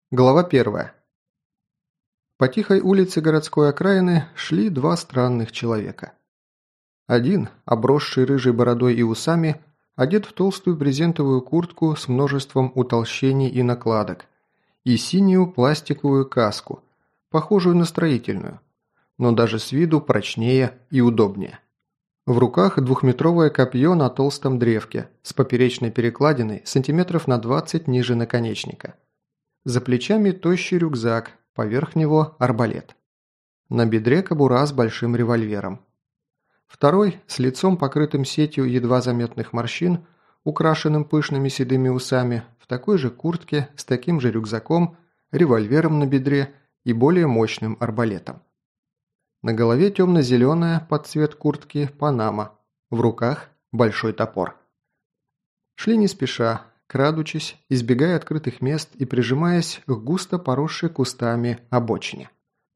Глава 1. По тихой улице городской окраины шли два странных человека. Один, обросший рыжей бородой и усами, одет в толстую брезентовую куртку с множеством утолщений и накладок, и синюю пластиковую каску, похожую на строительную, но даже с виду прочнее и удобнее. В руках двухметровое копье на толстом древке с поперечной перекладиной сантиметров на 20 ниже наконечника. За плечами тощий рюкзак, поверх него арбалет. На бедре кобура с большим револьвером. Второй, с лицом покрытым сетью едва заметных морщин, украшенным пышными седыми усами, в такой же куртке, с таким же рюкзаком, револьвером на бедре и более мощным арбалетом. На голове темно-зеленая под цвет куртки панама, в руках большой топор. Шли не спеша, крадучись, избегая открытых мест и прижимаясь к густо поросшей кустами обочине.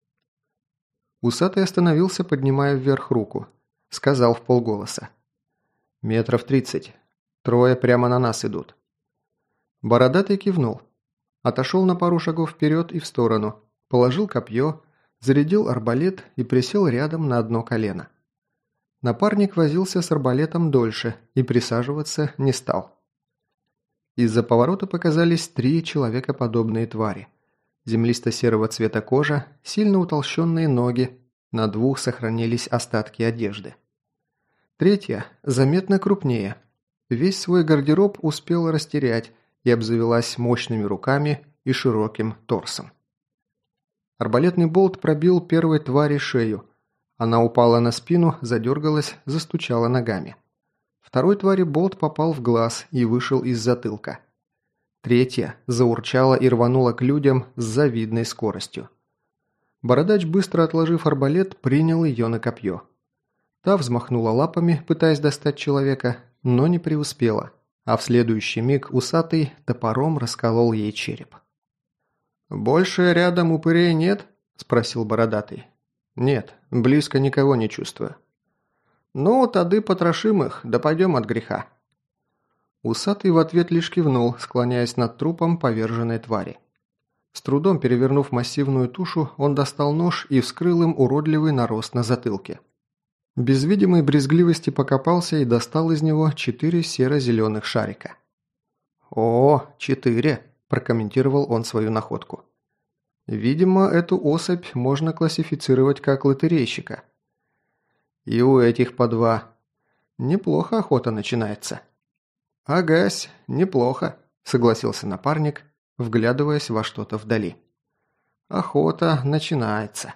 Усатый остановился, поднимая вверх руку. Сказал вполголоса. «Метров 30. Трое прямо на нас идут». Бородатый кивнул. Отошел на пару шагов вперед и в сторону, положил копье, зарядил арбалет и присел рядом на одно колено. Напарник возился с арбалетом дольше и присаживаться не стал. Из-за поворота показались три человекоподобные твари. Землисто-серого цвета кожа, сильно утолщенные ноги, на двух сохранились остатки одежды. Третья заметно крупнее. Весь свой гардероб успела растерять и обзавелась мощными руками и широким торсом. Арбалетный болт пробил первой твари шею. Она упала на спину, задергалась, застучала ногами. Второй твари болт попал в глаз и вышел из затылка. Третья заурчала и рванула к людям с завидной скоростью. Бородач, быстро отложив арбалет, принял ее на копье. Та взмахнула лапами, пытаясь достать человека, но не преуспела, а в следующий миг усатый топором расколол ей череп. «Больше рядом упырей нет?» – спросил бородатый. «Нет, близко никого не чувствую». «Ну, тады потрошим их, да пойдем от греха». Усатый в ответ лишь кивнул, склоняясь над трупом поверженной твари. С трудом перевернув массивную тушу, он достал нож и вскрыл им уродливый нарост на затылке. Без видимой брезгливости покопался и достал из него 4 серо-зеленых шарика. «О, 4!» – прокомментировал он свою находку. «Видимо, эту особь можно классифицировать как лотерейщика. И у этих по 2. Неплохо охота начинается». «Агась, неплохо», – согласился напарник, вглядываясь во что-то вдали. «Охота начинается».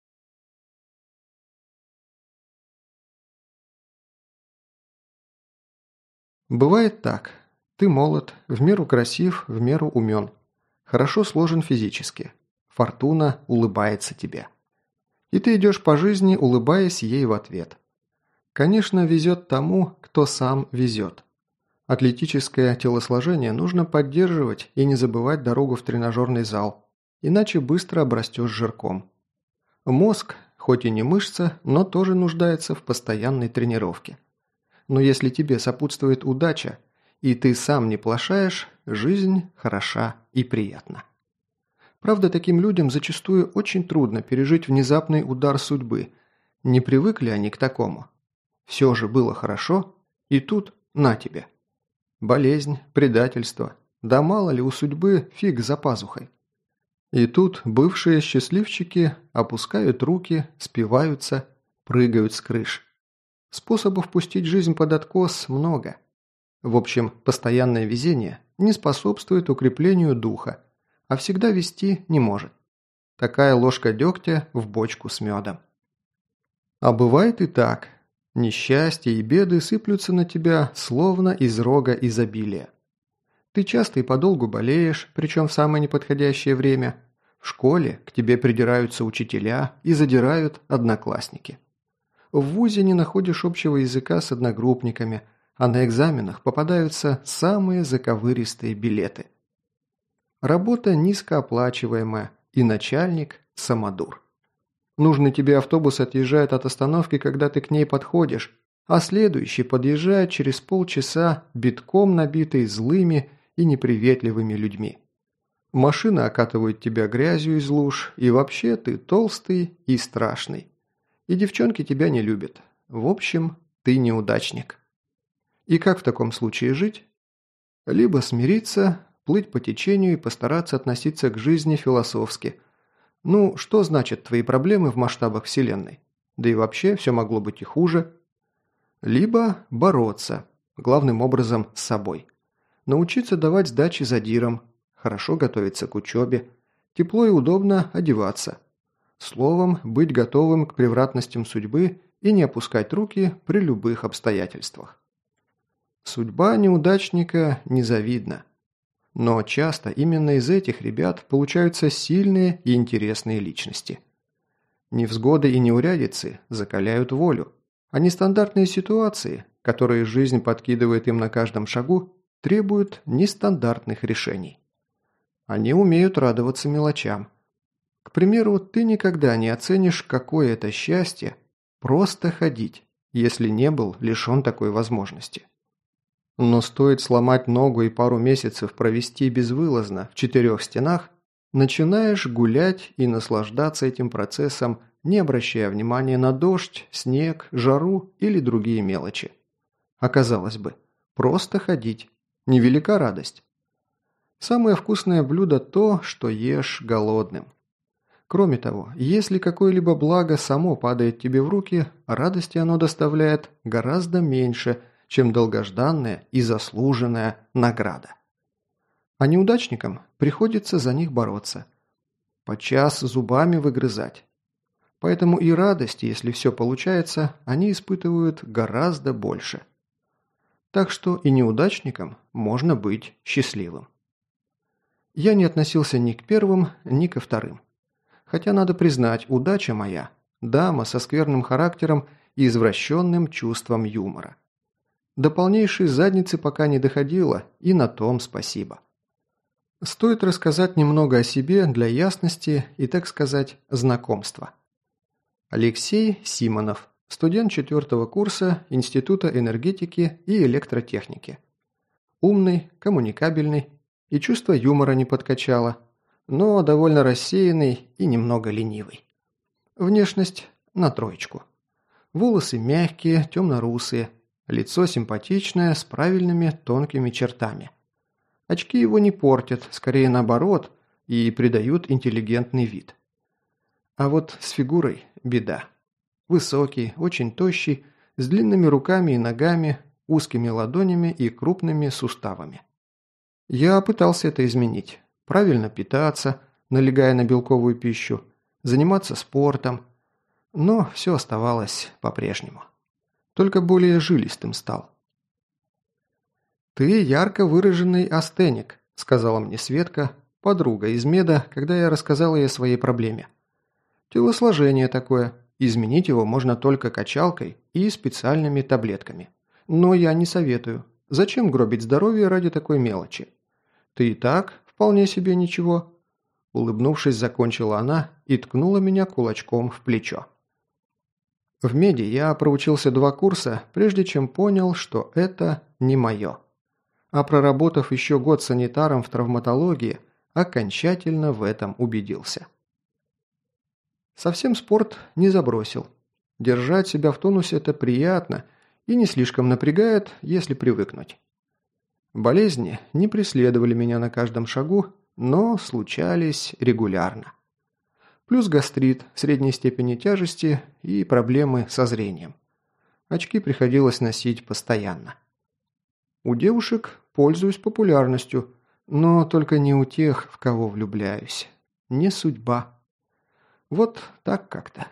Бывает так. Ты молод, в меру красив, в меру умен. Хорошо сложен физически. Фортуна улыбается тебе. И ты идешь по жизни, улыбаясь ей в ответ. Конечно, везет тому, кто сам везет. Атлетическое телосложение нужно поддерживать и не забывать дорогу в тренажерный зал, иначе быстро обрастешь жирком. Мозг, хоть и не мышца, но тоже нуждается в постоянной тренировке. Но если тебе сопутствует удача, и ты сам не плашаешь, жизнь хороша и приятна. Правда, таким людям зачастую очень трудно пережить внезапный удар судьбы. Не привыкли они к такому. Все же было хорошо, и тут на тебе. Болезнь, предательство, да мало ли у судьбы фиг за пазухой. И тут бывшие счастливчики опускают руки, спиваются, прыгают с крыш. Способов пустить жизнь под откос много. В общем, постоянное везение не способствует укреплению духа, а всегда вести не может. Такая ложка дегтя в бочку с медом. А бывает и так. Несчастья и беды сыплются на тебя, словно из рога изобилия. Ты часто и подолгу болеешь, причем в самое неподходящее время. В школе к тебе придираются учителя и задирают одноклассники. В вузе не находишь общего языка с одногруппниками, а на экзаменах попадаются самые заковыристые билеты. Работа низкооплачиваемая, и начальник – самодур. Нужный тебе автобус отъезжает от остановки, когда ты к ней подходишь, а следующий подъезжает через полчаса, битком набитый злыми и неприветливыми людьми. Машина окатывает тебя грязью из луж, и вообще ты толстый и страшный. И девчонки тебя не любят. В общем, ты неудачник. И как в таком случае жить? Либо смириться, плыть по течению и постараться относиться к жизни философски. Ну, что значит твои проблемы в масштабах Вселенной? Да и вообще, все могло быть и хуже. Либо бороться, главным образом с собой. Научиться давать сдачи задирам, хорошо готовиться к учебе, тепло и удобно одеваться. Словом, быть готовым к превратностям судьбы и не опускать руки при любых обстоятельствах. Судьба неудачника незавидна. Но часто именно из этих ребят получаются сильные и интересные личности. Невзгоды и неурядицы закаляют волю, а нестандартные ситуации, которые жизнь подкидывает им на каждом шагу, требуют нестандартных решений. Они умеют радоваться мелочам. К примеру, ты никогда не оценишь, какое это счастье просто ходить, если не был лишен такой возможности. Но стоит сломать ногу и пару месяцев провести безвылазно в 4 стенах, начинаешь гулять и наслаждаться этим процессом, не обращая внимания на дождь, снег, жару или другие мелочи. А казалось бы, просто ходить. Невелика радость. Самое вкусное блюдо то, что ешь голодным. Кроме того, если какое-либо благо само падает тебе в руки, радости оно доставляет гораздо меньше, чем долгожданная и заслуженная награда. А неудачникам приходится за них бороться. Подчас зубами выгрызать. Поэтому и радости, если все получается, они испытывают гораздо больше. Так что и неудачникам можно быть счастливым. Я не относился ни к первым, ни ко вторым. Хотя, надо признать, удача моя – дама со скверным характером и извращенным чувством юмора. До полнейшей задницы пока не доходило, и на том спасибо. Стоит рассказать немного о себе для ясности и, так сказать, знакомства. Алексей Симонов, студент 4 курса Института энергетики и электротехники. Умный, коммуникабельный, и чувство юмора не подкачало, но довольно рассеянный и немного ленивый. Внешность на 3. Волосы мягкие, темно-русые, лицо симпатичное, с правильными тонкими чертами. Очки его не портят, скорее наоборот, и придают интеллигентный вид. А вот с фигурой беда. Высокий, очень тощий, с длинными руками и ногами, узкими ладонями и крупными суставами. Я пытался это изменить. Правильно питаться, налегая на белковую пищу, заниматься спортом, но все оставалось по-прежнему. Только более жилистым стал. «Ты ярко выраженный астеник», – сказала мне Светка, подруга из меда, когда я рассказал ей о своей проблеме. «Телосложение такое, изменить его можно только качалкой и специальными таблетками. Но я не советую. Зачем гробить здоровье ради такой мелочи? Ты и так вполне себе ничего». Улыбнувшись, закончила она и ткнула меня кулачком в плечо. В меди я проучился 2 курса, прежде чем понял, что это не мое. А проработав еще год санитаром в травматологии, окончательно в этом убедился. Совсем спорт не забросил. Держать себя в тонусе – это приятно и не слишком напрягает, если привыкнуть. Болезни не преследовали меня на каждом шагу, но случались регулярно. Плюс гастрит средней степени тяжести и проблемы со зрением. Очки приходилось носить постоянно. У девушек пользуюсь популярностью, но только не у тех, в кого влюбляюсь. Не судьба. Вот так как-то.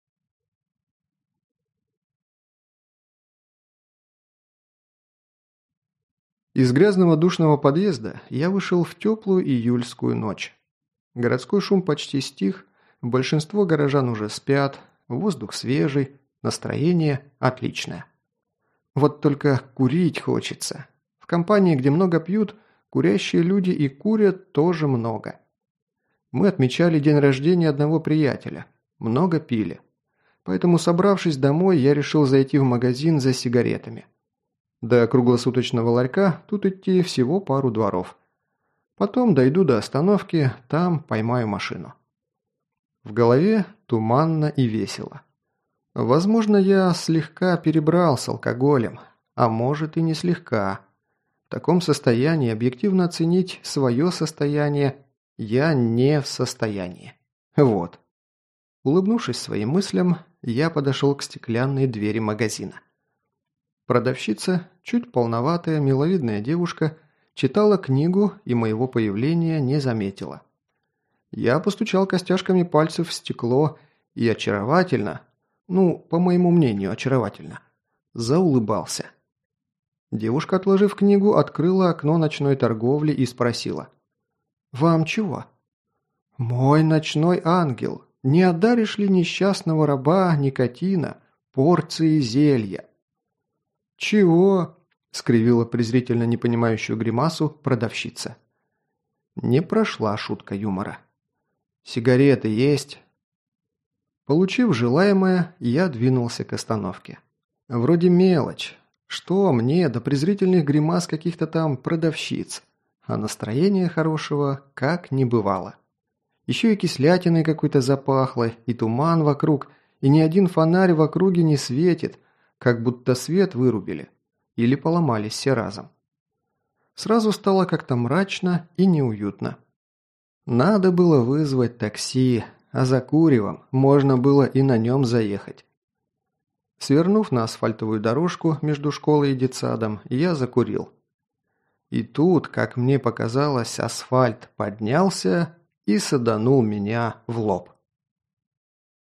Из грязного душного подъезда я вышел в теплую июльскую ночь. Городской шум почти стих, большинство горожан уже спят, воздух свежий, настроение отличное. Вот только курить хочется. В компании, где много пьют, курящие люди и курят тоже много. Мы отмечали день рождения одного приятеля. Много пили. Поэтому, собравшись домой, я решил зайти в магазин за сигаретами. До круглосуточного ларька тут идти всего пару дворов. Потом дойду до остановки, там поймаю машину. В голове туманно и весело. Возможно, я слегка перебрал с алкоголем, а может и не слегка. В таком состоянии объективно оценить свое состояние я не в состоянии. Вот. Улыбнувшись своим мыслям, я подошел к стеклянной двери магазина. Продавщица, чуть полноватая, миловидная девушка, читала книгу и моего появления не заметила. Я постучал костяшками пальцев в стекло и очаровательно, по моему мнению, очаровательно, заулыбался. Девушка, отложив книгу, открыла окно ночной торговли и спросила. «Вам чего?» «Мой ночной ангел, не одаришь ли несчастного раба никотина, порции зелья?» «Чего?» – скривила презрительно непонимающую гримасу продавщица. Не прошла шутка юмора. «Сигареты есть?» Получив желаемое, я двинулся к остановке. Вроде мелочь. Что мне до презрительных гримас каких-то там продавщиц? А настроения хорошего как не бывало. Еще и кислятиной какой-то запахло, и туман вокруг, и ни один фонарь в округе не светит, как будто свет вырубили. Или поломались все разом. Сразу стало как-то мрачно и неуютно. Надо было вызвать такси, а за куревом можно было и на нем заехать. Свернув на асфальтовую дорожку между школой и детсадом, я закурил. И тут, как мне показалось, асфальт поднялся и саданул меня в лоб.